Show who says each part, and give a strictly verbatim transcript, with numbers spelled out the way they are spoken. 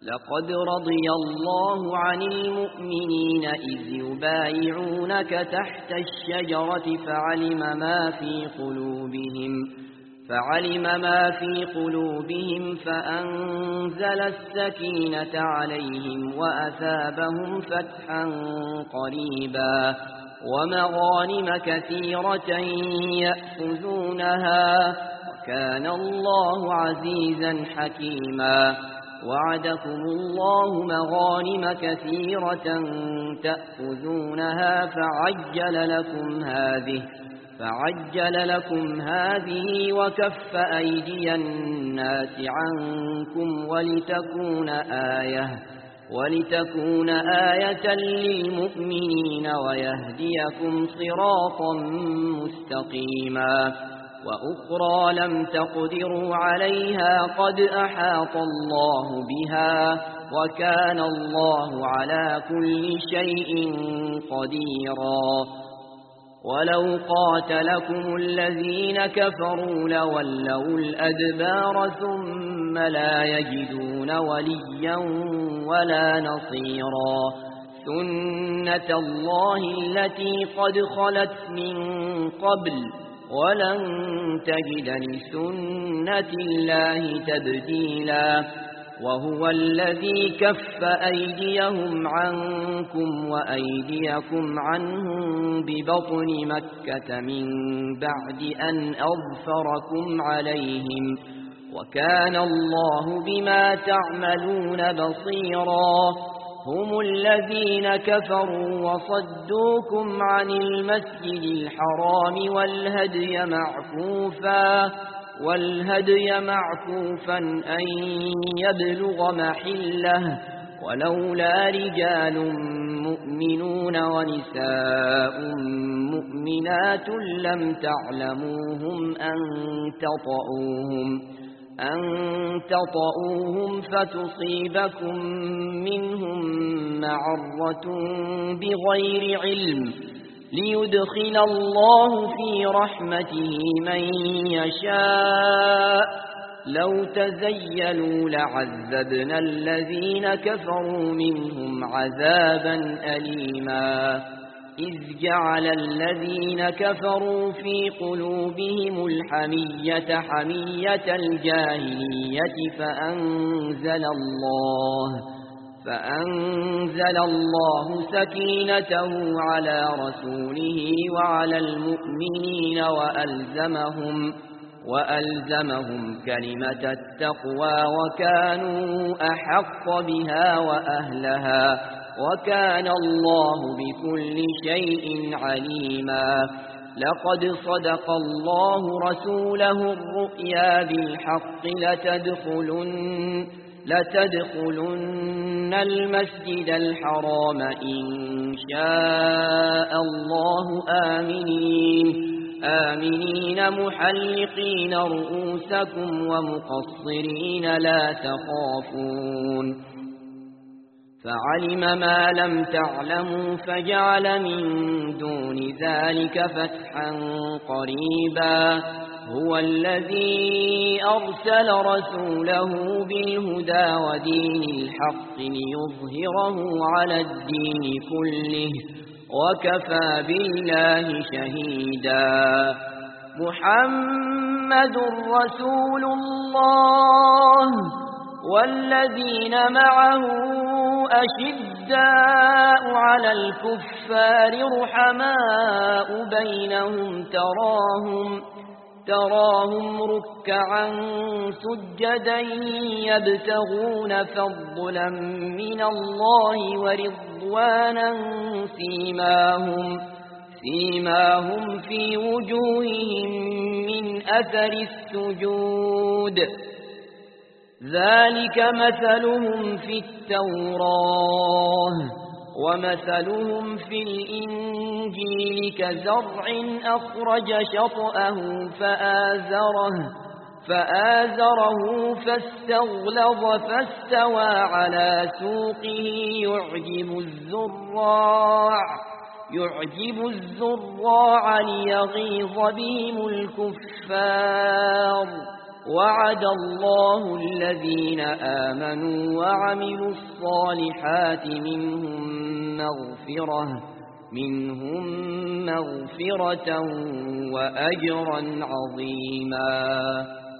Speaker 1: لقد رضي الله عن المؤمنين إذ يبايعونك تحت الشجرة فعلم ما في قلوبهم فعلم ما في قلوبهم فأنزل السكينة عليهم وأثابهم فتحا قريبا ومغانم كثيرة يأخذونها وكان الله عزيزا حكيما. وعدكم الله مغانم كثيرة تأخذونها فعجل لكم هذه فعجل لكم هذه وكف أيدي الناس عنكم ولتكون آية ولتكون آية للمؤمنين ويهديكم صراطا مستقيما. وأخرى لم تقدروا عليها قد أحاط الله بها وكان الله على كل شيء قديرا. ولو قاتلكم الذين كفروا لولوا الأدبار ثم لا يجدون وليا ولا نصيرا. سنة الله التي قد خلت من قبل ولن تجد لسنة الله تبديلا. وهو الذي كف أيديهم عنكم وأيديكم عنهم ببطن مكة من بعد أن أظفركم عليهم وكان الله بما تعملون بصيرا. هم الذين كفروا وصدوكم عن المسجد الحرام والهدي معكوفا والهدي معكوفا أن يبلغ محله ولولا رجال مؤمنون ونساء مؤمنات لم تعلموهم أن تطؤوهم أن تطؤوهم فتصيبكم منهم معرة بغير علم ليدخل الله في رحمته من يشاء. لو تزيلوا لعذبنا الذين كفروا منهم عذابا أليما. إذ جعل الذين كفروا في قلوبهم الحمية حمية الجاهلية فأنزل الله فأنزل الله سكينته على رسوله وعلى المؤمنين وألزمهم وألزمهم كلمة التقوى وكانوا أحق بها وأهلها وكان الله بكل شيء عليما. لقد صدق الله رسوله الرؤيا بالحق لتدخلن لتدخلن المسجد الحرام إن شاء الله آمنين آمنين محلقين رؤوسكم ومقصرين لا تخافون. فعلم ما لم تعلموا فجعل من دون ذلك فتحا قريبا. هو الذي أرسل رسوله بالهدى ودين الحق ليظهره على الدين كله وكفى بالله شهيدا. محمد رسول الله والذين معه أشداء على الكفار رحماء بينهم تراهم تراهم ركعا سجدا يبتغون فضلا من الله ورضوانا سيماهم سيماهم في وجوههم من أثر السجود ذلك مثلهم في التوراة ومثلهم في الإنجيل كزرع أخرج شطأه فآزره فآزره فاستغلظ فاستوى على سوقه يعجب الزراع يعجب الزراع ليغيظ بهم الكفار وعد الله الذين آمنوا وعملوا الصالحات منهم مغفرة منهم مغفرة وأجرا عظيما.